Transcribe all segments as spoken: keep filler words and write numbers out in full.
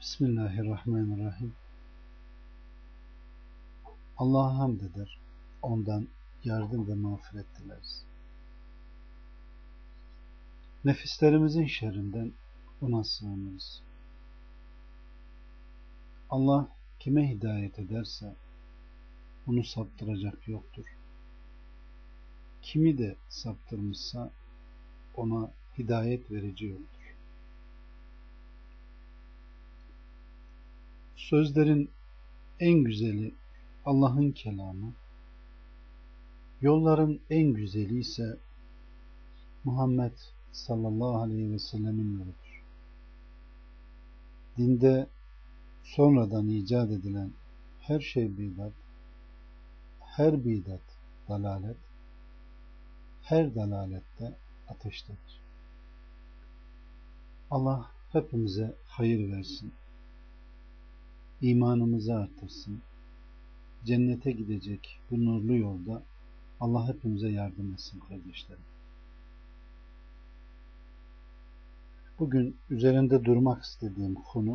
Bismillahirrahmanirrahim. Allah'a hamd eder, ondan yardım ve mağfiret dileriz. Nefislerimizin şerrinden ona sığınırız. Allah kime hidayet ederse onu saptıracak yoktur. Kimi de saptırmışsa ona hidayet verici yoktur. Sözlerin en güzeli Allah'ın kelamı, yolların en güzeli ise Muhammed sallallahu aleyhi ve sellemin yoludur. Dinde sonradan icat edilen her şey bidat, her bidat dalalet, her dalalette ateştedir. Allah hepimize hayır versin, imanımızı artırsın, cennete gidecek bu nurlu yolda Allah hepimize yardım etsin kardeşlerim. Bugün üzerinde durmak istediğim konu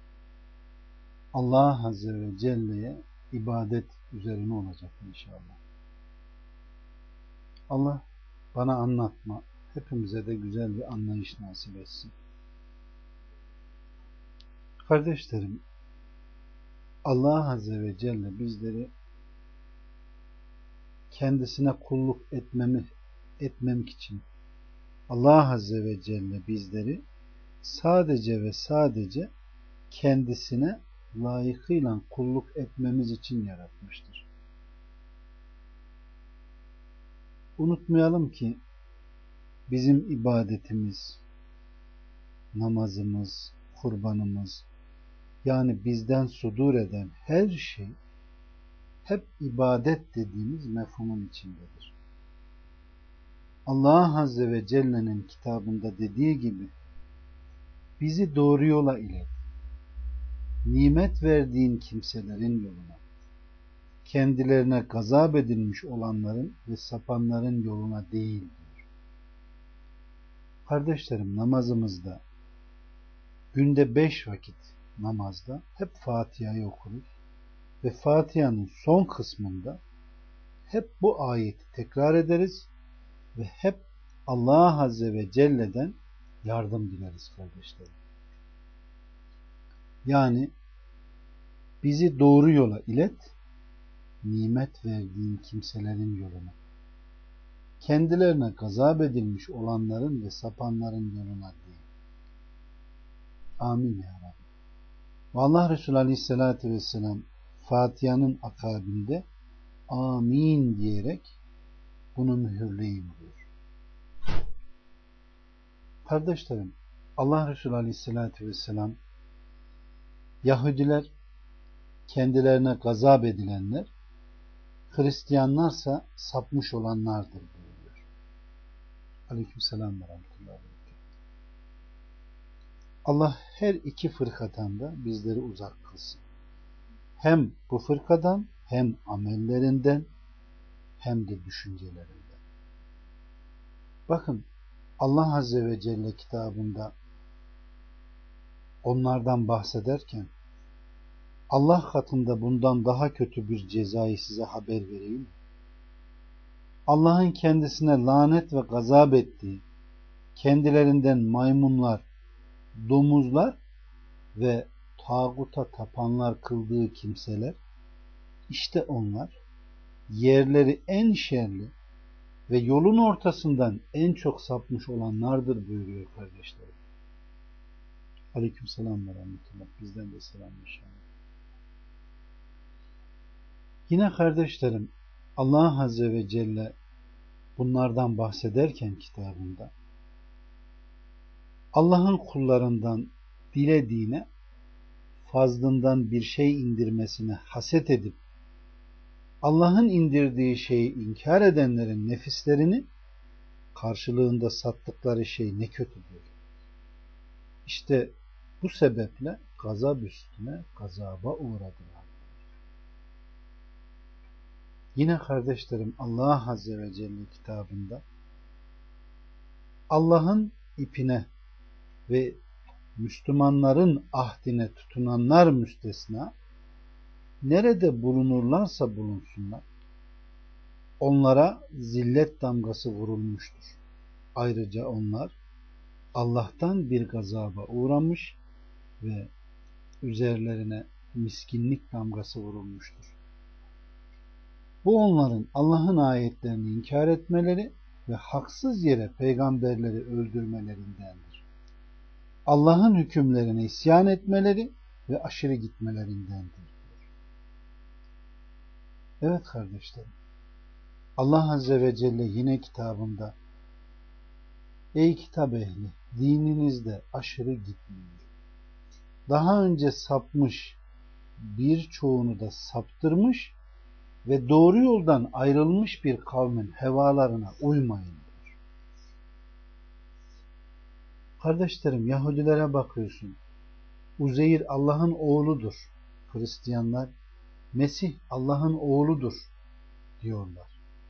Allah Azze ve Celle'ye ibadet üzerine olacak inşallah. Allah bana anlatma, hepimize de güzel bir anlayış nasip etsin. Kardeşlerim, Allah Azze ve Celle bizleri kendisine kulluk etmemi, etmemek için Allah Azze ve Celle bizleri sadece ve sadece kendisine layıkıyla kulluk etmemiz için yaratmıştır. Unutmayalım ki bizim ibadetimiz, namazımız, kurbanımız, yani bizden sudur eden her şey hep ibadet dediğimiz mefhumun içindedir. Allah Azze ve Celle'nin kitabında dediği gibi bizi doğru yola ilet, nimet verdiğin kimselerin yoluna, kendilerine gazap edilmiş olanların ve sapanların yoluna değil diyor. Kardeşlerim, namazımızda günde beş vakit namazda hep Fatiha'yı okuruz ve Fatiha'nın son kısmında hep bu ayeti tekrar ederiz ve hep Allah Azze ve Celle'den yardım dileriz kardeşlerim. Yani bizi doğru yola ilet, nimet verdiğin kimselerin yoluna, kendilerine gazap edilmiş olanların ve sapanların yoluna değil. Amin ya Rabbi. Ve Allah Resulü Aleyhisselatü Vesselam Fatiha'nın akabinde amin diyerek bunu mühürleyin diyor. Kardeşlerim, Allah Resulü Aleyhisselatü Vesselam Yahudiler kendilerine gazap edilenler, Hristiyanlarsa sapmış olanlardır buyuruyor. Aleykümselam ve rahmetullahi ve berekatuhu. Allah her iki fırkadan da bizleri uzak kılsın. Hem bu fırkadan, hem amellerinden, hem de düşüncelerinden. Bakın, Allah Azze ve Celle kitabında onlardan bahsederken Allah katında bundan daha kötü bir cezayı size haber vereyim. Allah'ın kendisine lanet ve gazap ettiği, kendilerinden maymunlar, domuzlar ve tağuta tapanlar kıldığı kimseler, işte onlar yerleri en şerli ve yolun ortasından en çok sapmış olanlardır buyuruyor kardeşlerim. Aleykümselam ve rahmetullah. Bizden de selam inşallah. Yine kardeşlerim, Allah Azze ve Celle bunlardan bahsederken kitabında Allah'ın kullarından dilediğine fazlından bir şey indirmesine haset edip Allah'ın indirdiği şeyi inkar edenlerin nefislerini karşılığında sattıkları şey ne kötüdür. İşte bu sebeple gazap üstüne gazaba uğradılar. Yine kardeşlerim, Allah Azze ve Celle kitabında Allah'ın ipine ve Müslümanların ahdine tutunanlar müstesna, nerede bulunurlarsa bulunsunlar, onlara zillet damgası vurulmuştur. Ayrıca onlar Allah'tan bir gazaba uğramış ve üzerlerine miskinlik damgası vurulmuştur. Bu onların Allah'ın ayetlerini inkar etmeleri ve haksız yere peygamberleri öldürmelerindendir. Allah'ın hükümlerine isyan etmeleri ve aşırı gitmelerindendir. Evet kardeşlerim, Allah Azze ve Celle yine kitabında, ey kitap ehli, dininizde aşırı gitmeyin. Daha önce sapmış, birçoğunu da saptırmış ve doğru yoldan ayrılmış bir kavmin hevalarına uymayın. Kardeşlerim, Yahudilere bakıyorsun. Uzeyr Allah'ın oğludur. Hristiyanlar Mesih Allah'ın oğludur diyorlar.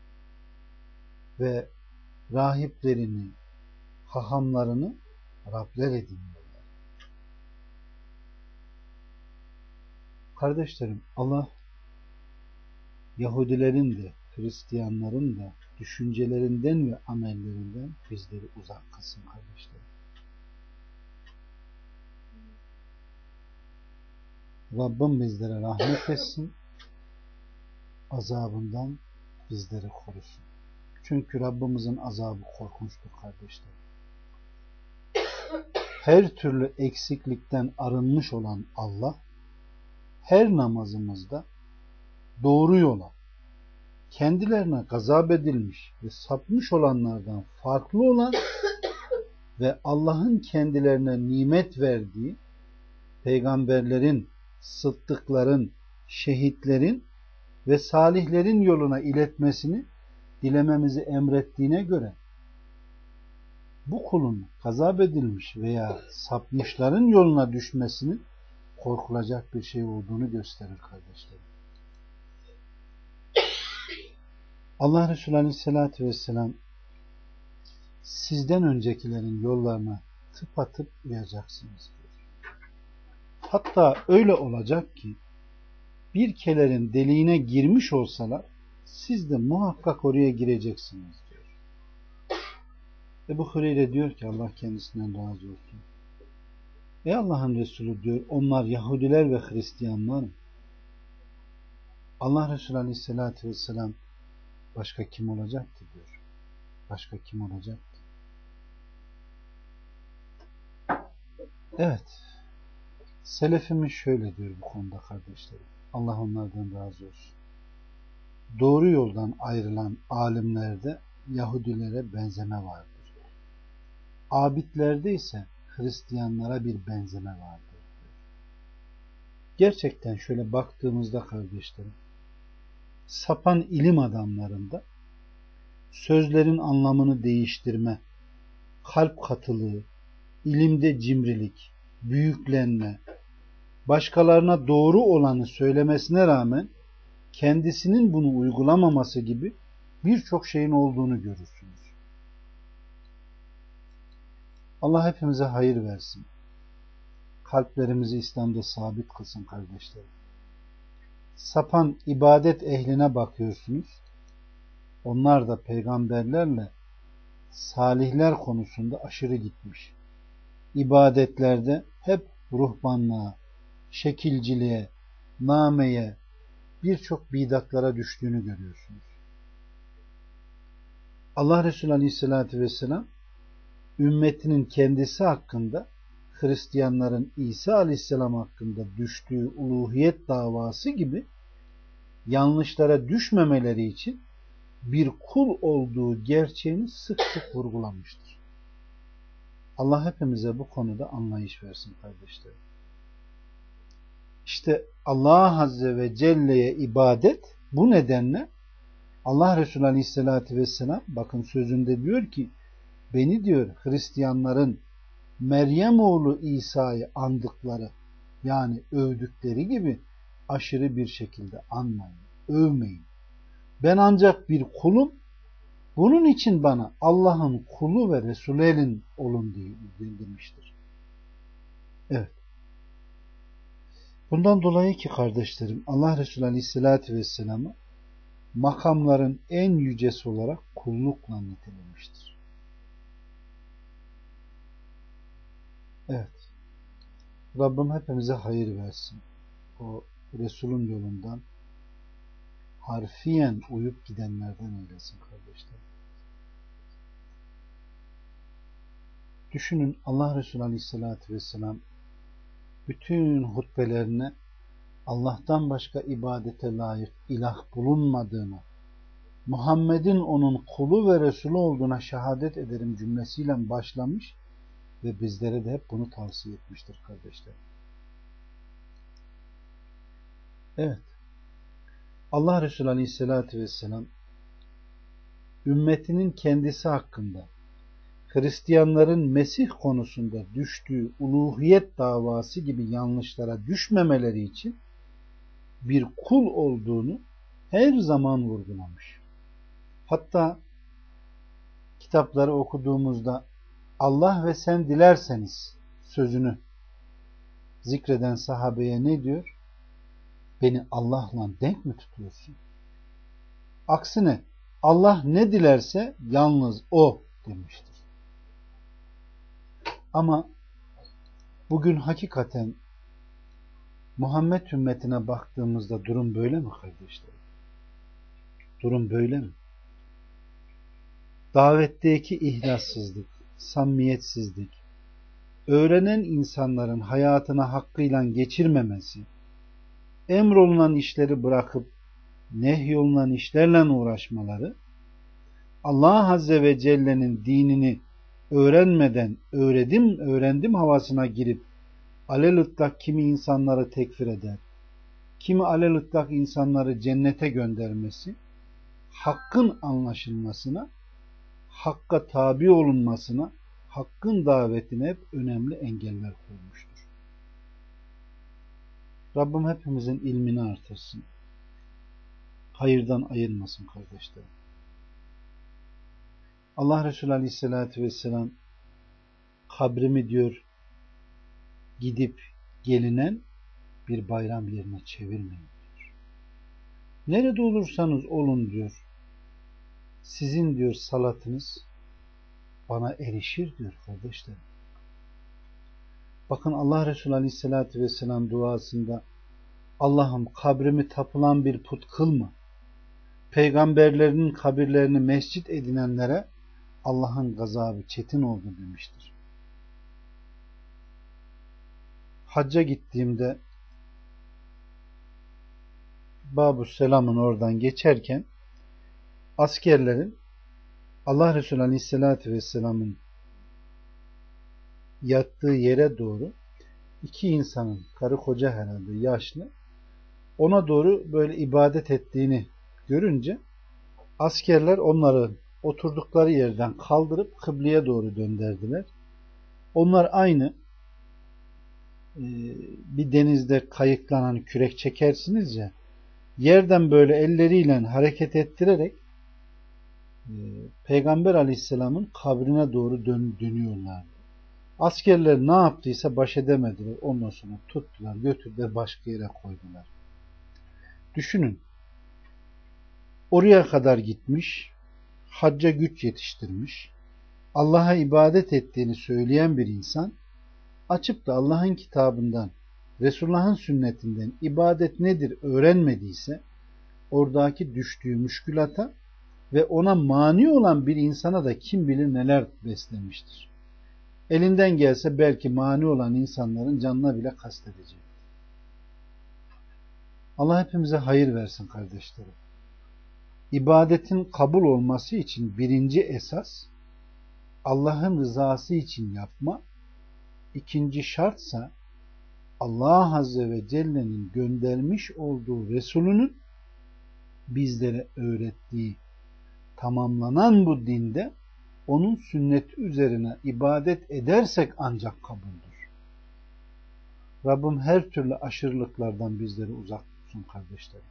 Ve rahiplerini, hahamlarını Rabler ediniyorlar. Kardeşlerim, Allah Yahudilerin de Hristiyanların da düşüncelerinden ve amellerinden bizleri uzak kılsın kardeşlerim. Rabbim bizlere rahmet etsin, azabından bizleri korusun. Çünkü Rabbimizin azabı korkunçtur kardeşlerim. Her türlü eksiklikten arınmış olan Allah, her namazımızda doğru yola, kendilerine gazap edilmiş ve sapmış olanlardan farklı olan ve Allah'ın kendilerine nimet verdiği peygamberlerin, sıddıkların, şehitlerin ve salihlerin yoluna iletmesini dilememizi emrettiğine göre bu kulun gazap edilmiş veya sapmışların yoluna düşmesinin korkulacak bir şey olduğunu gösterir kardeşlerim. Allah Resulü Aleyhisselatü Vesselam sizden öncekilerin yollarına tıpatıp uyacaksınız diyor. Hatta öyle olacak ki bir kelerin deliğine girmiş olsalar siz de muhakkak oraya gireceksiniz diyor. Ebu Hureyre diyor ki Allah kendisinden razı olsun. Ey Allah'ın Resulü diyor, onlar Yahudiler ve Hristiyanlar mı? Allah Resulü Aleyhisselatü Vesselam başka kim olacaktı diyor. Başka kim olacaktı? Evet. Selefimiz şöyle diyor bu konuda kardeşlerim. Allah onlardan razı olsun. Doğru yoldan ayrılan alimlerde Yahudilere benzeme vardır. Abidlerde ise Hristiyanlara bir benzeme vardır. Gerçekten şöyle baktığımızda kardeşlerim, sapan ilim adamlarında sözlerin anlamını değiştirme, kalp katılığı, ilimde cimrilik, büyüklenme, başkalarına doğru olanı söylemesine rağmen kendisinin bunu uygulamaması gibi birçok şeyin olduğunu görürsünüz. Allah hepimize hayır versin. Kalplerimizi İslam'da sabit kılsın kardeşlerim. Sapan ibadet ehline bakıyorsunuz. Onlar da peygamberlerle salihler konusunda aşırı gitmiş. İbadetlerde hep ruhbanlığa, şekilciliğe, nameye, birçok bidatlara düştüğünü görüyorsunuz. Allah Resulü Aleyhisselatü Vesselam ümmetinin kendisi hakkında Hristiyanların İsa Aleyhisselam hakkında düştüğü uluhiyet davası gibi yanlışlara düşmemeleri için bir kul olduğu gerçeğini sık sık vurgulamıştır. Allah hepimize bu konuda anlayış versin kardeşlerim. İşte Allah Azze ve Celle'ye ibadet bu nedenle Allah Resulü Aleyhisselatü Vesselam bakın sözünde diyor ki beni diyor Hristiyanların Meryem oğlu İsa'yı andıkları yani övdükleri gibi aşırı bir şekilde anmayın, övmeyin. Ben ancak bir kulum, bunun için bana Allah'ın kulu ve Resulü'nün olun diye demiştir. Evet. Bundan dolayı ki kardeşlerim, Allah Resulü Aleyhisselatü Vesselam'ı makamların en yücesi olarak kullukla nitelemiştir. Evet. Rabbim hepimize hayır versin. O Resul'ün yolundan harfiyen uyup gidenlerden eylesin kardeşler. Düşünün, Allah Resulü Aleyhisselatü Vesselam bütün hutbelerine Allah'tan başka ibadete layık ilah bulunmadığını, Muhammed'in onun kulu ve Resulü olduğuna şehadet ederim cümlesiyle başlamış ve bizlere de hep bunu tavsiye etmiştir kardeşler. Evet. Allah Resulü Aleyhisselatü Vesselam ümmetinin kendisi hakkında Hristiyanların Mesih konusunda düştüğü uluhiyet davası gibi yanlışlara düşmemeleri için bir kul olduğunu her zaman vurgulamış. Hatta kitapları okuduğumuzda Allah ve sen dilerseniz sözünü zikreden sahabeye ne diyor? Beni Allah'la denk mi tutuyorsun? Aksine Allah ne dilerse yalnız O demiştir. Ama bugün hakikaten Muhammed ümmetine baktığımızda durum böyle mi kardeşlerim? Durum böyle mi? Davetteki ihlassızlık, samimiyetsizlik, öğrenen insanların hayatına hakkıyla geçirmemesi, emrolunan işleri bırakıp nehyolunan işlerle uğraşmaları, Allah Azze ve Celle'nin dinini öğrenmeden öğrendim, öğrendim havasına girip alelütlak kimi insanları tekfir eder, kimi alelütlak insanları cennete göndermesi, hakkın anlaşılmasına, hakka tabi olunmasına, hakkın davetine hep önemli engeller koymuştur. Rabbim hepimizin ilmini artırsın. Hayırdan ayırmasın kardeşlerim. Allah Resulü Aleyhisselatü Vesselam kabrimi diyor gidip gelinen bir bayram yerine çevirmeyin diyor. Nerede olursanız olun diyor. Sizin diyor salatınız bana erişir diyor kardeşlerim. Bakın Allah Resulü Aleyhisselatü Vesselam duasında Allah'ım kabrimi tapılan bir put kılma. Peygamberlerinin kabirlerini mescit edinenlere Allah'ın gazabı çetin oldu demiştir. Hacca gittiğimde Babu Selam'ın oradan geçerken askerlerin Allah Resulü Aleyhisselatü Vesselam'ın yattığı yere doğru iki insanın, karı koca herhalde yaşlı, ona doğru böyle ibadet ettiğini görünce askerler onları oturdukları yerden kaldırıp kıbleye doğru döndürdüler. Onlar aynı e, bir denizde kayıklanan kürek çekersiniz ya, yerden böyle elleriyle hareket ettirerek e, Peygamber Aleyhisselam'ın kabrine doğru dön, dönüyorlardı. Askerler ne yaptıysa baş edemediler. Ondan sonra tuttular, götürdüler, başka yere koydular. Düşünün. Oraya kadar gitmiş, hacca güç yetiştirmiş, Allah'a ibadet ettiğini söyleyen bir insan, açıp da Allah'ın kitabından, Resulullah'ın sünnetinden ibadet nedir öğrenmediyse, oradaki düştüğü müşkülata ve ona mani olan bir insana da kim bilir neler beslemiştir. Elinden gelse belki mani olan insanların canına bile kastedecek. Allah hepimize hayır versin kardeşlerim. İbadetin kabul olması için birinci esas Allah'ın rızası için yapma, ikinci şartsa Allah Azze ve Celle'nin göndermiş olduğu Resulünün bizlere öğrettiği tamamlanan bu dinde onun sünneti üzerine ibadet edersek ancak kabuldür. Rabbim her türlü aşırılıklardan bizleri uzak tutsun kardeşlerim.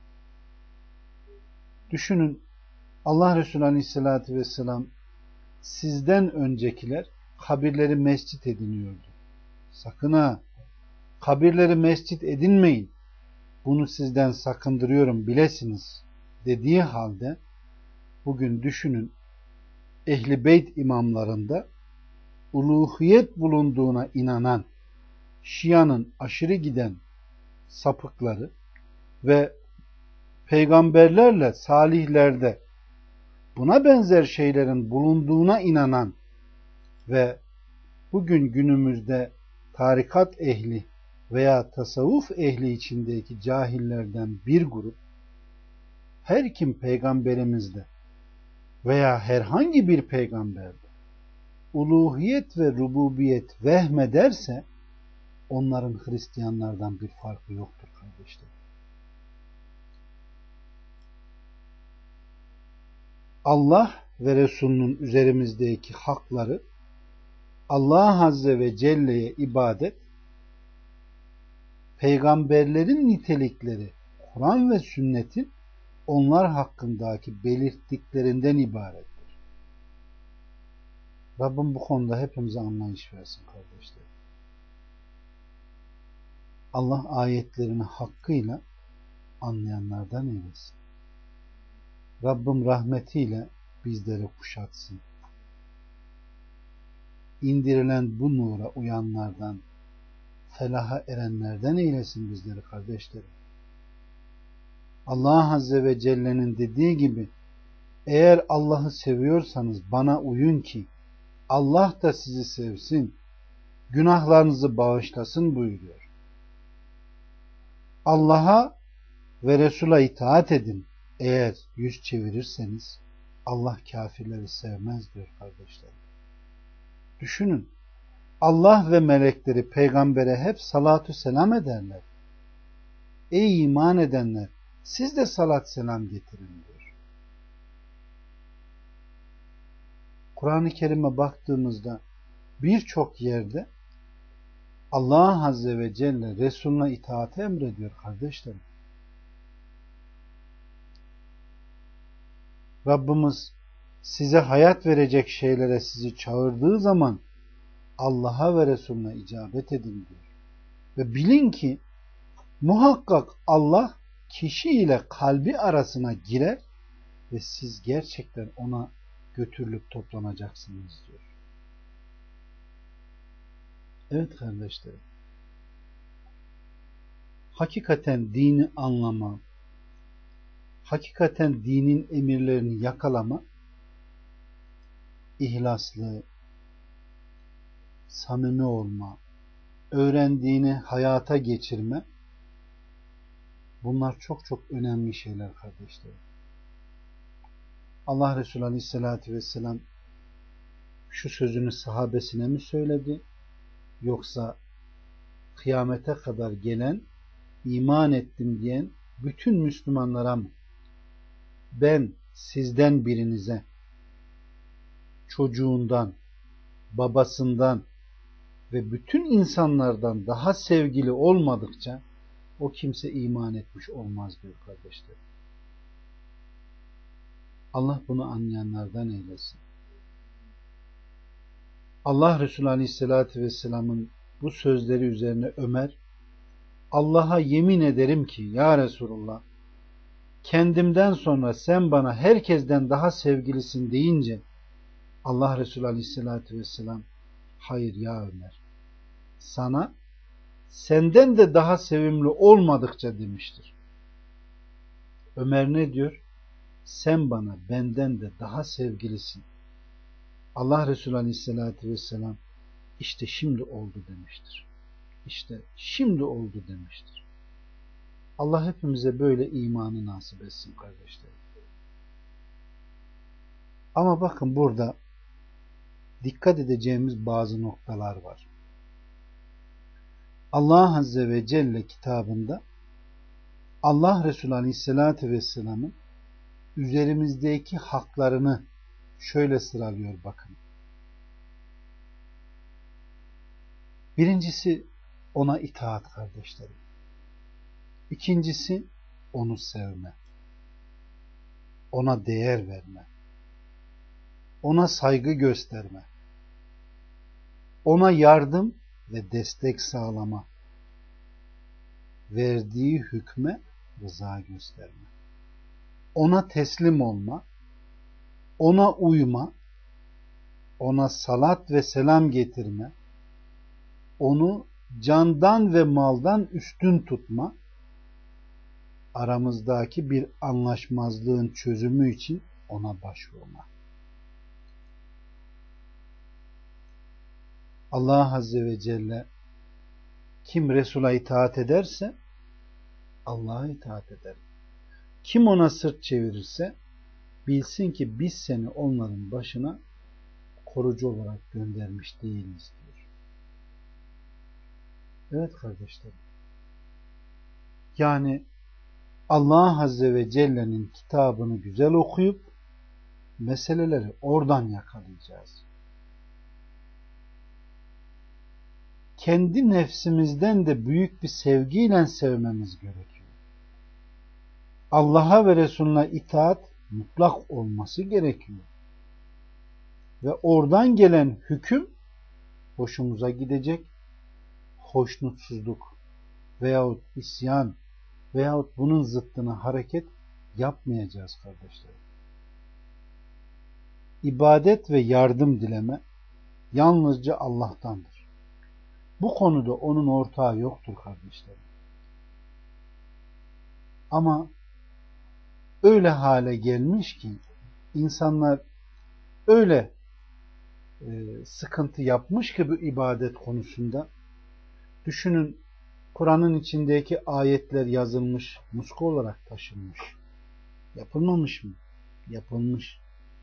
Düşünün, Allah Resulü Aleyhisselatü Vesselam sizden öncekiler kabirleri mescit ediniyordu. Sakın ha, kabirleri mescit edinmeyin, bunu sizden sakındırıyorum bilesiniz dediği halde, bugün düşünün, Ehl-i Beyt imamlarında uluhiyet bulunduğuna inanan Şia'nın aşırı giden sapıkları ve peygamberlerle salihlerde buna benzer şeylerin bulunduğuna inanan ve bugün günümüzde tarikat ehli veya tasavvuf ehli içindeki cahillerden bir grup, her kim peygamberimizde veya herhangi bir peygamberde uluhiyet ve rububiyet vehmederse onların Hristiyanlardan bir farkı yoktur kardeşler. Allah ve Resulünün üzerimizdeki hakları, Allah Azze ve Celle'ye ibadet, peygamberlerin nitelikleri, Kur'an ve sünnetin onlar hakkındaki belirttiklerinden ibarettir. Rabbim bu konuda hepimize anlayış versin kardeşler. Allah ayetlerini hakkıyla anlayanlardan eylesin. Rabbim rahmetiyle bizleri kuşatsın. İndirilen bu nura uyanlardan, felaha erenlerden eylesin bizleri kardeşlerim. Allah Azze ve Celle'nin dediği gibi, eğer Allah'ı seviyorsanız bana uyun ki Allah da sizi sevsin, günahlarınızı bağışlasın buyuruyor. Allah'a ve Resul'a itaat edin. Eğer yüz çevirirseniz Allah kafirleri sevmez diyor kardeşler. Düşünün, Allah ve melekleri peygambere hep salatü selam ederler. Ey iman edenler, siz de salat selam getirin diyor. Kur'an-ı Kerim'e baktığımızda birçok yerde Allah Azze ve Celle Resulüne itaati emrediyor kardeşlerim. Rabbimiz size hayat verecek şeylere sizi çağırdığı zaman Allah'a ve Resulüne icabet edin diyor. Ve bilin ki muhakkak Allah kişi ile kalbi arasına girer ve siz gerçekten ona götürülüp toplanacaksınız diyor. Evet kardeşlerim. Hakikaten dini anlama, hakikaten dinin emirlerini yakalama, ihlaslı, samimi olma, öğrendiğini hayata geçirme, bunlar çok çok önemli şeyler kardeşlerim. Allah Resulü Aleyhisselatü Vesselam şu sözünü sahabesine mi söyledi, yoksa kıyamete kadar gelen, iman ettim diyen bütün Müslümanlara mı? Ben sizden birinize çocuğundan, babasından ve bütün insanlardan daha sevgili olmadıkça o kimse iman etmiş olmaz diyor kardeşler. Allah bunu anlayanlardan eylesin. Allah Resulü Aleyhisselatü Vesselam'ın bu sözleri üzerine Ömer, Allah'a yemin ederim ki ya Resulullah, kendimden sonra sen bana herkesten daha sevgilisin deyince Allah Resulü Aleyhisselatü Vesselam, hayır ya Ömer, sana senden de daha sevimli olmadıkça demiştir. Ömer ne diyor? Sen bana benden de daha sevgilisin. Allah Resulü Aleyhisselatü Vesselam işte şimdi oldu demiştir. İşte şimdi oldu demiştir. Allah hepimize böyle imanı nasip etsin kardeşlerim. Ama bakın burada dikkat edeceğimiz bazı noktalar var. Allah Azze ve Celle kitabında Allah Resulü Aleyhisselatü Vesselam'ın üzerimizdeki haklarını şöyle sıralıyor bakın. Birincisi ona itaat kardeşlerim. İkincisi onu sevme. Ona değer verme. Ona saygı gösterme. Ona yardım ve destek sağlama. verdiği hükme rıza gösterme. Ona teslim olma, ona uyma, ona salat ve selam getirme, onu candan ve maldan üstün tutma, aramızdaki bir anlaşmazlığın çözümü için ona başvurma. Allah Azze ve Celle kim Resul'a itaat ederse Allah'a itaat eder. Kim ona sırt çevirirse bilsin ki biz seni onların başına korucu olarak göndermiş değiliz diyor. Evet kardeşlerim. Yani Allah Azze ve Celle'nin kitabını güzel okuyup meseleleri oradan yakalayacağız. Kendi nefsimizden de büyük bir sevgiyle sevmemiz gerekiyor. Allah'a ve Resulüne itaat mutlak olması gerekiyor. Ve oradan gelen hüküm hoşumuza gidecek, hoşnutsuzluk veyahut isyan veyahut bunun zıttına hareket yapmayacağız kardeşlerim. İbadet ve yardım dileme yalnızca Allah'tandır. Bu konuda onun ortağı yoktur kardeşlerim. Ama öyle hale gelmiş ki insanlar öyle e, sıkıntı yapmış ki bu ibadet konusunda. Düşünün, Kur'an'ın içindeki ayetler yazılmış, muska olarak taşınmış. Yapılmamış mı? Yapılmış.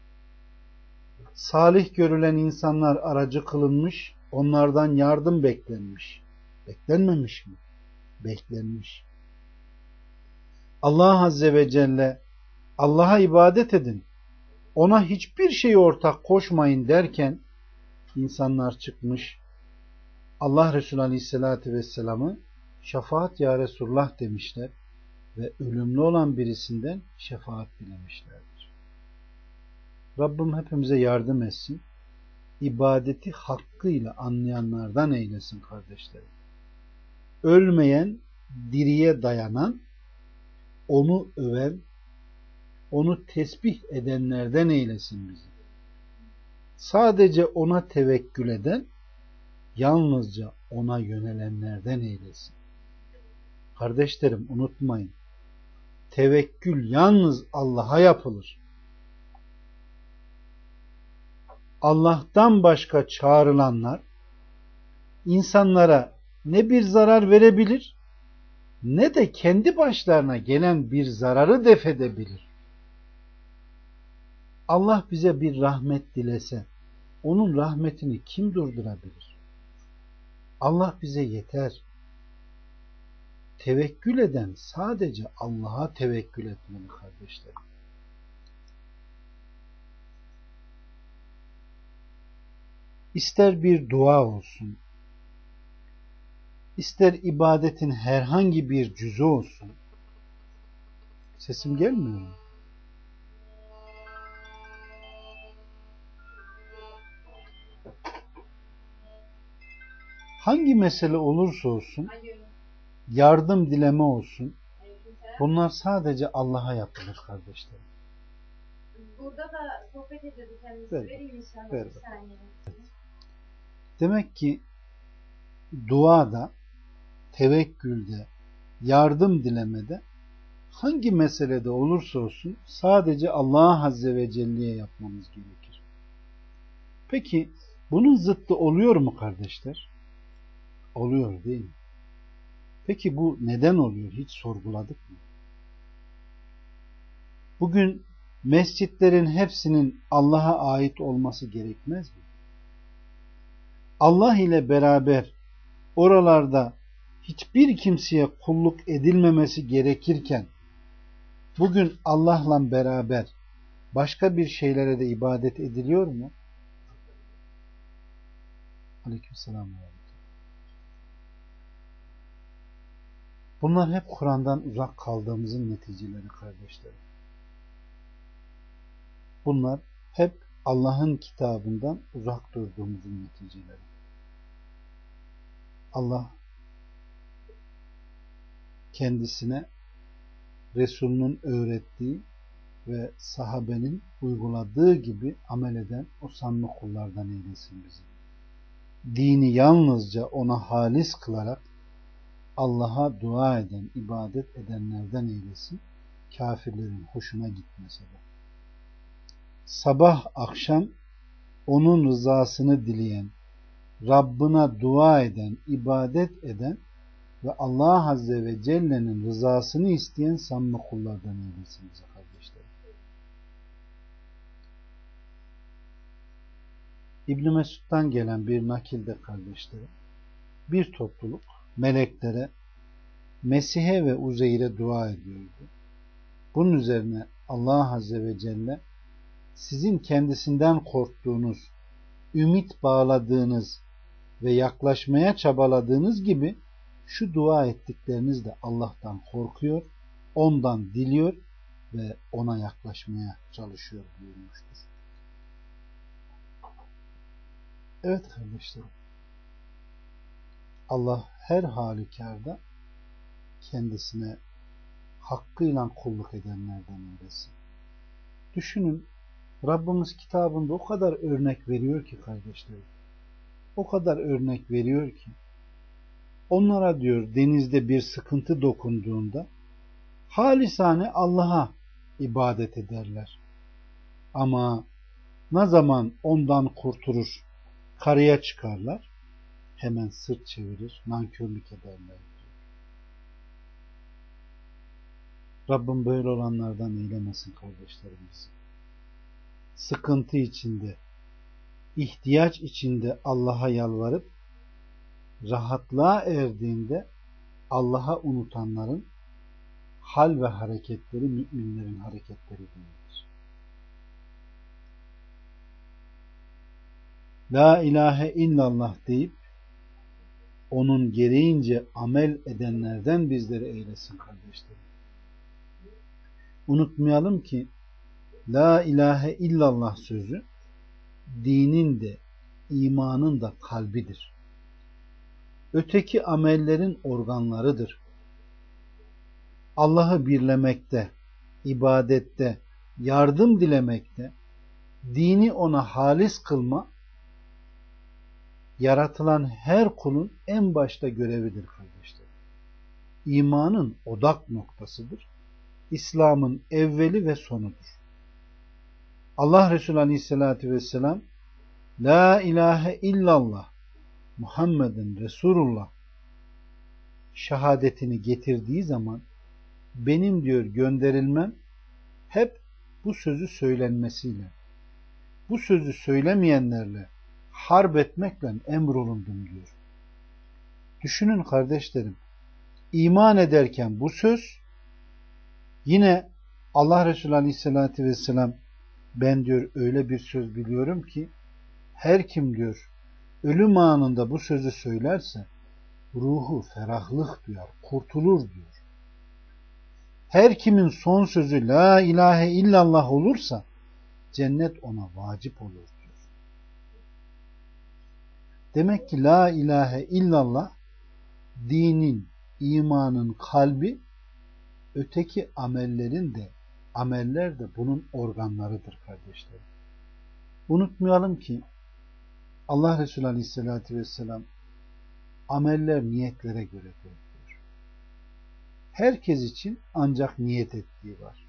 Salih görülen insanlar aracı kılınmış, onlardan yardım beklenmiş. Beklenmemiş mi? Beklenmiş. Allah Azze ve Celle Allah'a ibadet edin, ona hiçbir şeyi ortak koşmayın derken insanlar çıkmış Allah Resulü Aleyhisselatü Vesselam'ı şefaat ya Resulullah demişler ve ölümlü olan birisinden şefaat dilemişlerdir. Rabbim hepimize yardım etsin. İbadeti hakkıyla anlayanlardan eylesin kardeşlerim. Ölmeyen, diriye dayanan, onu öven, onu tesbih edenlerden eylesin bizi. Sadece ona tevekkül eden, yalnızca ona yönelenlerden eylesin. Kardeşlerim unutmayın. Tevekkül yalnız Allah'a yapılır. Allah'tan başka çağrılanlar insanlara ne bir zarar verebilir ne de kendi başlarına gelen bir zararı def edebilir. Allah bize bir rahmet dilese onun rahmetini kim durdurabilir? Allah bize yeter. Tevekkül eden sadece Allah'a tevekkül etmeli kardeşlerim. İster bir dua olsun, ister ibadetin herhangi bir cüzü olsun. Sesim gelmiyor mu? Hangi mesele olursa olsun, yardım dileme olsun, bunlar sadece Allah'a yapılır kardeşlerim. Burada da sohbet ediyorduk. Kendisi Ver, vereyim inşallah. ver. Bir saniye. Demek ki duada, tevekkülde, yardım dilemede hangi meselede olursa olsun sadece Allah Azze ve Celle'ye yapmamız gerekir. Peki bunun zıttı oluyor mu kardeşler? Oluyor değil mi? Peki bu neden oluyor? Hiç sorguladık mı? Bugün mescitlerin hepsinin Allah'a ait olması gerekmez mi? Allah ile beraber oralarda hiçbir kimseye kulluk edilmemesi gerekirken bugün Allah'la beraber başka bir şeylere de ibadet ediliyor mu? Aleykümselam. Bunlar hep Kur'an'dan uzak kaldığımızın neticeleri kardeşlerim. Bunlar hep Allah'ın kitabından uzak durduğumuzun neticeleri. Allah kendisine Resulünün öğrettiği ve sahabenin uyguladığı gibi amel eden o samimi kullardan eylesin bizi. Dini yalnızca ona halis kılarak Allah'a dua eden, ibadet edenlerden eylesin. Kafirlerin hoşuna gitmese de. Sabah akşam onun rızasını dileyen, Rabbına dua eden, ibadet eden ve Allah Azze ve Celle'nin rızasını isteyen samimi kullardan eylesin bize kardeşlerim. İbn Mesud'dan gelen bir nakilde kardeşlerim, bir topluluk meleklere, Mesih'e ve Uzeyr'e dua ediyordu. Bunun üzerine Allah Azze ve Celle, sizin kendisinden korktuğunuz, ümit bağladığınız ve yaklaşmaya çabaladığınız gibi şu dua ettikleriniz de Allah'tan korkuyor, ondan diliyor ve ona yaklaşmaya çalışıyor buyurmuştur. Evet kardeşlerim, Allah her halükarda kendisine hakkıyla kulluk edenlerden eylesin. Düşünün, Rabbimiz kitabında o kadar örnek veriyor ki kardeşlerim, o kadar örnek veriyor ki, onlara diyor denizde bir sıkıntı dokunduğunda halisane Allah'a ibadet ederler. Ama ne zaman ondan kurtulur, karaya çıkarlar, hemen sırt çevirir, nankörlük ederler. Rabbim böyle olanlardan eylemesin kardeşlerimiz. Sıkıntı içinde, ihtiyaç içinde Allah'a yalvarıp rahatlığa erdiğinde Allah'a unutanların hal ve hareketleri müminlerin hareketleri değildir. La ilahe illallah deyip onun gereğince amel edenlerden bizleri eylesin kardeşlerim. Unutmayalım ki La ilahe illallah sözü dinin de imanın da kalbidir. Öteki amellerin organlarıdır. Allah'ı birlemekte, ibadette, yardım dilemekte, dini ona halis kılma, yaratılan her kulun en başta görevidir kardeşler. İmanın odak noktasıdır. İslam'ın evveli ve sonudur. Allah Resulü Aleyhisselatü Vesselam La ilahe illallah Muhammed'in Resulullah şehadetini getirdiği zaman benim diyor gönderilmem hep bu sözü söylenmesiyle, bu sözü söylemeyenlerle harp etmekle emrolundum diyor. Düşünün kardeşlerim, iman ederken bu söz, yine Allah Resulü Aleyhisselatü Vesselam ben diyor öyle bir söz biliyorum ki her kim diyor ölüm anında bu sözü söylerse ruhu ferahlık duyar, kurtulur diyor. Her kimin son sözü la ilahe illallah olursa cennet ona vacip olur diyor. Demek ki la ilahe illallah dinin, imanın kalbi, öteki amellerin de ameller de bunun organlarıdır kardeşlerim. Unutmayalım ki Allah Resulü Aleyhisselatü Vesselam ameller niyetlere göre diyor. Herkes için ancak niyet ettiği var.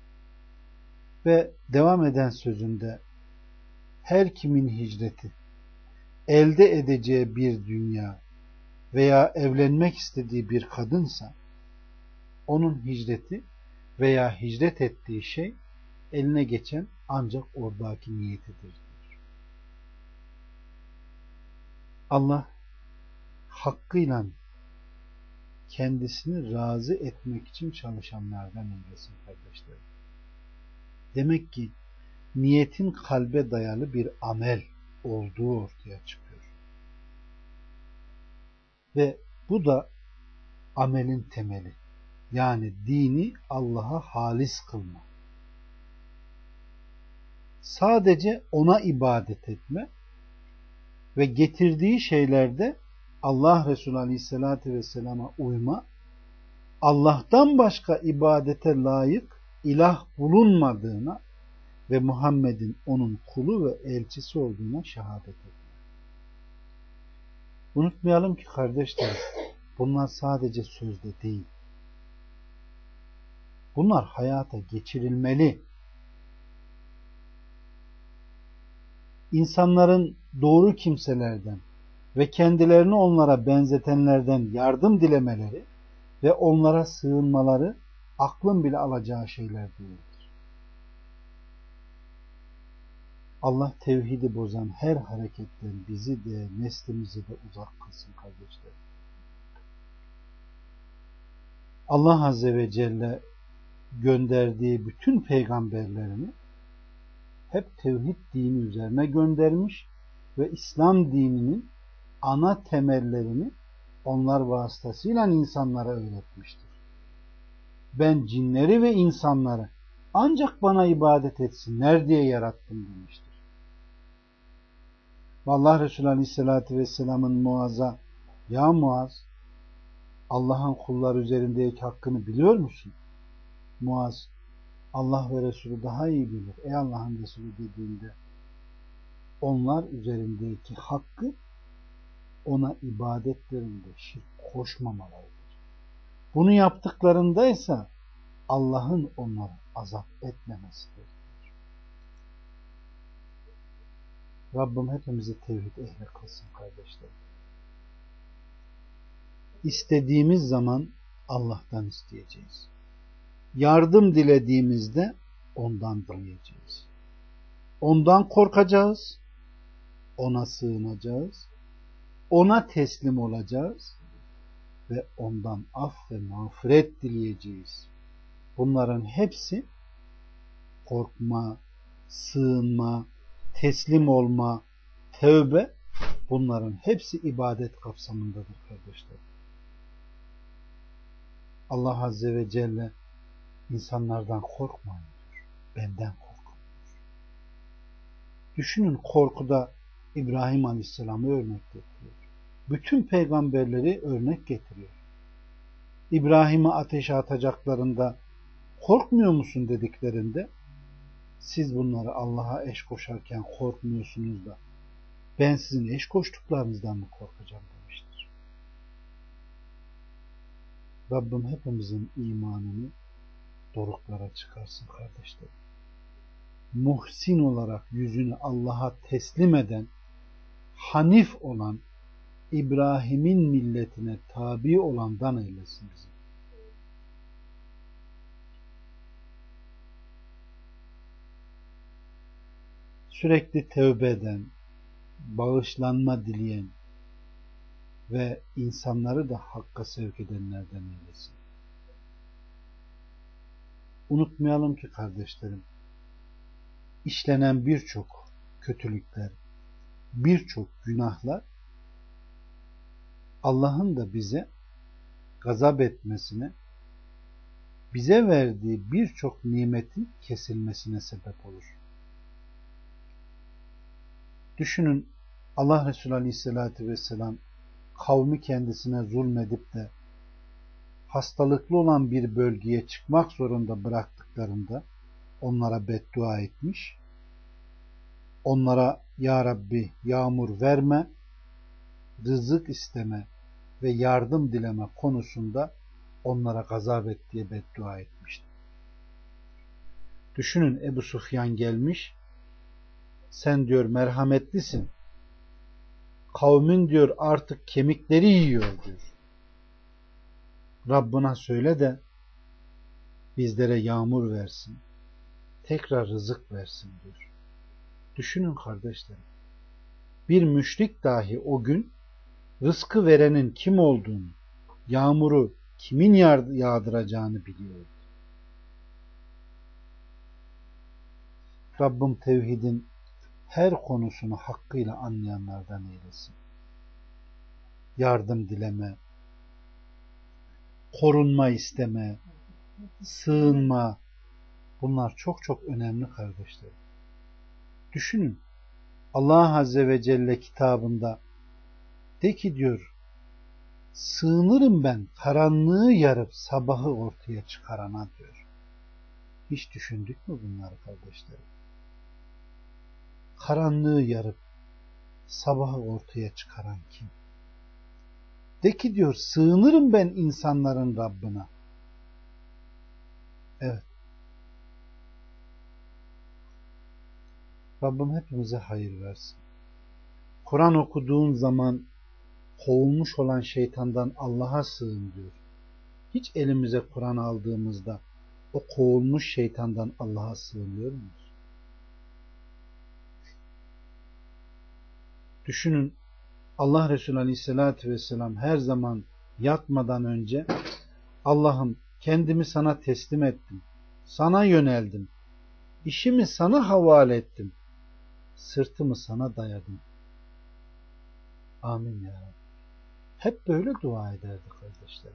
Ve devam eden sözünde her kimin hicreti elde edeceği bir dünya veya evlenmek istediği bir kadınsa onun hicreti veya hicret ettiği şey eline geçen ancak oradaki niyetidir diyor. Allah hakkıyla kendisini razı etmek için çalışanlardan eylesin kardeşlerim. Demek ki niyetin kalbe dayalı bir amel olduğu ortaya çıkıyor. Ve bu da amelin temeli. Yani dini Allah'a halis kılma. Sadece ona ibadet etme ve getirdiği şeylerde Allah Resulü Aleyhisselatü Vesselam'a uyma Allah'tan başka ibadete layık ilah bulunmadığına ve Muhammed'in onun kulu ve elçisi olduğuna şehadet etmek. Unutmayalım ki kardeşler, bunlar sadece sözde değil. Bunlar hayata geçirilmeli. İnsanların doğru kimselerden ve kendilerini onlara benzetenlerden yardım dilemeleri ve onlara sığınmaları aklın bile alacağı şeyler değildir. Allah tevhidi bozan her hareketten bizi de neslimizi de uzak kılsın kardeşlerim. Allah Azze ve Celle gönderdiği bütün peygamberlerini hep tevhid dini üzerine göndermiş ve İslam dininin ana temellerini onlar vasıtasıyla insanlara öğretmiştir. Ben cinleri ve insanları ancak bana ibadet etsinler diye yarattım demiştir. Allah Resulü Aleyhisselatü Vesselam'ın Muaz'a, ya Muaz, Allah'ın kullar üzerindeki hakkını biliyor musun? Muaz, Allah ve Resulü daha iyi bilir. Ey Allah'ın Resulü dediğinde, onlar üzerindeki hakkı ona ibadetlerinde şirk koşmamalarıdır. Bunu yaptıklarında ise Allah'ın onları azap etmemesidir. Rabbim hepimizi tevhid ehli kılsın kardeşlerim. İstediğimiz zaman Allah'tan isteyeceğiz. Yardım dilediğimizde ondan dileyeceğiz. Ondan korkacağız. Ona sığınacağız. Ona teslim olacağız. Ve ondan af ve mağfiret dileyeceğiz. Bunların hepsi korkma, sığınma, teslim olma, tövbe, bunların hepsi ibadet kapsamındadır kardeşler. Allah Azze ve Celle insanlardan korkmayın diyor. Benden korkun diyor. Düşünün, korkuda İbrahim Aleyhisselam'ı örnek getiriyor. Bütün peygamberleri örnek getiriyor. İbrahim'i ateşe atacaklarında korkmuyor musun dediklerinde, siz bunları Allah'a eş koşarken korkmuyorsunuz da ben sizin eş koştuklarınızdan mı korkacağım demiştir. Rabbim hepimizin imanını doruklara çıkarsın kardeşlerim. Muhsin olarak yüzünü Allah'a teslim eden, hanif olan, İbrahim'in milletine tabi olandan eylesin bizi. Sürekli tövbe eden, bağışlanma dileyen ve insanları da hakka sevk edenlerden eylesin. Unutmayalım ki kardeşlerim, işlenen birçok kötülükler, birçok günahlar Allah'ın da bize gazap etmesine, bize verdiği birçok nimetin kesilmesine sebep olur. Düşünün, Allah Resulü Aleyhisselatü Vesselam kavmi kendisine zulmedip de hastalıklı olan bir bölgeye çıkmak zorunda bıraktıklarında onlara beddua etmiş. Onlara ya Rabbi yağmur verme, rızık isteme ve yardım dileme konusunda onlara gazap et diye beddua etmişti. Düşünün, Ebu Sufyan gelmiş, sen diyor merhametlisin, kavmin diyor artık kemikleri yiyor diyor. Rabbına söyle de bizlere yağmur versin, tekrar rızık versin diyor. Düşünün kardeşlerim, bir müşrik dahi o gün rızkı verenin kim olduğunu, yağmuru kimin yağdıracağını biliyordu. Rabbim tevhidin her konusunu hakkıyla anlayanlardan eylesin. Yardım dileme, korunma isteme, sığınma, bunlar çok çok önemli kardeşlerim. Düşünün, Allah Azze ve Celle kitabında de ki diyor, Sığınırım ben karanlığı yarıp sabahı ortaya çıkarana diyor. Hiç düşündük mü bunları kardeşlerim? Karanlığı yarıp sabahı ortaya çıkaran kim? De ki diyor, sığınırım ben insanların Rabbine. Evet. Rabbim hepimize hayır versin. Kur'an okuduğun zaman kovulmuş olan şeytandan Allah'a sığın diyor. Hiç elimize Kur'an aldığımızda o kovulmuş şeytandan Allah'a sığınıyor muyuz? Düşünün, Allah Resulü Aleyhisselatü Vesselam her zaman yatmadan önce Allah'ım kendimi sana teslim ettim, sana yöneldim, işimi sana havale ettim, sırtımı sana dayadım. Amin ya Rabbi. Hep böyle dua ederdi kardeşlerim.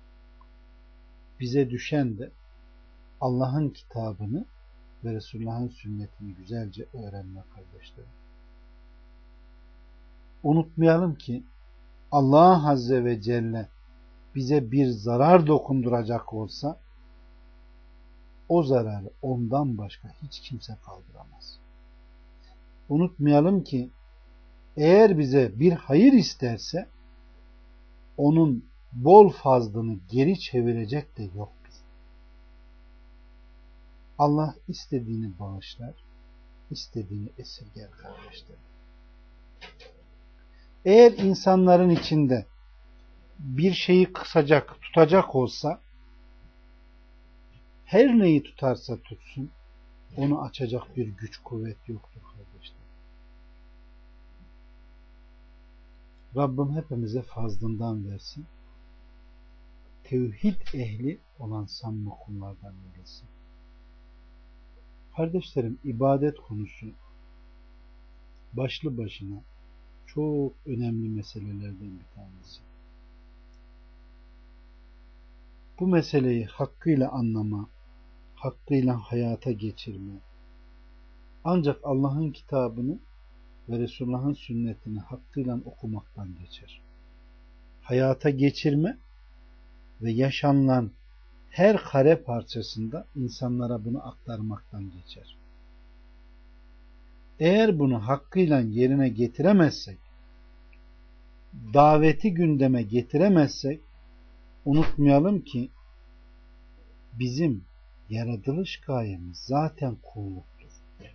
Bize düşen de Allah'ın kitabını ve Resulullah'ın sünnetini güzelce öğrenmek kardeşlerim. Unutmayalım ki Allah Azze ve Celle bize bir zarar dokunduracak olsa o zararı ondan başka hiç kimse kaldıramaz. Unutmayalım ki eğer bize bir hayır isterse onun bol fazlını geri çevirecek de yok bize. Allah istediğini bağışlar, istediğini esirger kardeşlerim. Eğer insanların içinde bir şeyi kısacak, tutacak olsa her neyi tutarsa tutsun onu açacak bir güç kuvvet yoktur kardeşler. Rabbim hepimize fazlından versin. Tevhid ehli olan samimi kullardan eylesin. Kardeşlerim, ibadet konusu başlı başına çok önemli meselelerden bir tanesi. Bu meseleyi hakkıyla anlama, hakkıyla hayata geçirme, ancak Allah'ın kitabını ve Resulullah'ın sünnetini hakkıyla okumaktan geçer. Hayata geçirme ve yaşanılan her kare parçasında insanlara bunu aktarmaktan geçer. Eğer bunu hakkıyla yerine getiremezsek, daveti gündeme getiremezsek, unutmayalım ki bizim yaratılış gayemiz zaten kulluktur.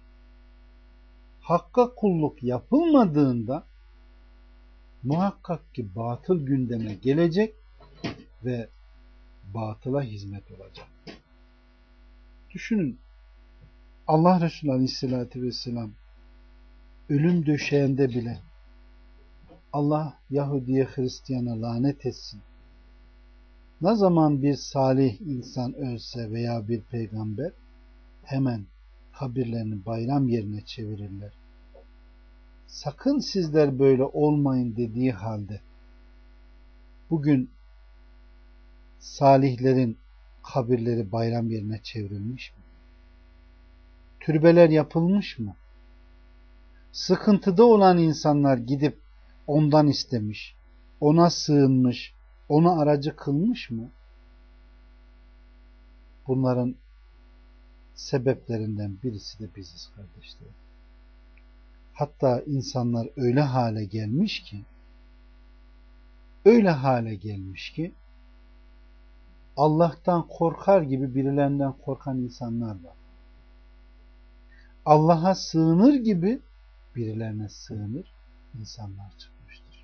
Hakka kulluk yapılmadığında muhakkak ki batıl gündeme gelecek ve batıla hizmet olacak. Düşünün, Allah Resulü Aleyhisselatü Vesselam ölüm döşeğinde bile Allah Yahudi'ye, Hristiyan'a lanet etsin, ne zaman bir salih insan ölse veya bir peygamber hemen kabirlerini bayram yerine çevirirler. Sakın sizler böyle olmayın dediği halde bugün salihlerin kabirleri bayram yerine çevrilmiş mi? Türbeler yapılmış mı? Sıkıntıda olan insanlar gidip ondan istemiş, ona sığınmış, onu aracı kılmış mı? Bunların sebeplerinden birisi de biziz kardeşlerim. Hatta insanlar öyle hale gelmiş ki öyle hale gelmiş ki Allah'tan korkar gibi birilerinden korkan insanlar var. Allah'a sığınır gibi birilerine sığınır insanlar çıkmıştır.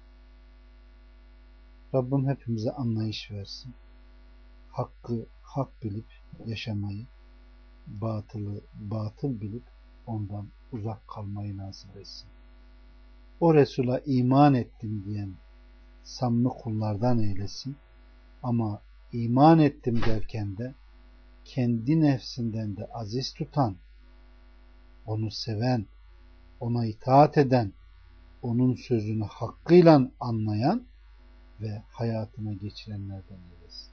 Rabbim hepimize anlayış versin. Hakkı hak bilip yaşamayı, batılı batıl bilip ondan uzak kalmayı nasip etsin. O Resul'a iman ettim diyen samimi kullardan eylesin. Ama iman ettim derken de kendi nefsinden de aziz tutan, onu seven, ona itaat eden, onun sözünü hakkıyla anlayan ve hayatına geçirenlerden eylesin.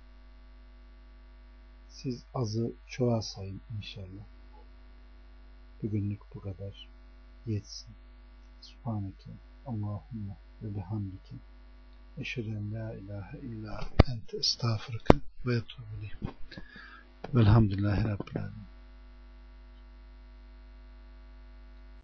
Siz azı çoğa sayın inşallah. Bugünlük bu kadar. Yetsin. Subhaneke Allahümme ve bihamdike Eşhedü en la ilahe illa ente estağfurke ve etûbü ileyk. Velhamdülillahi Rabbil alemin.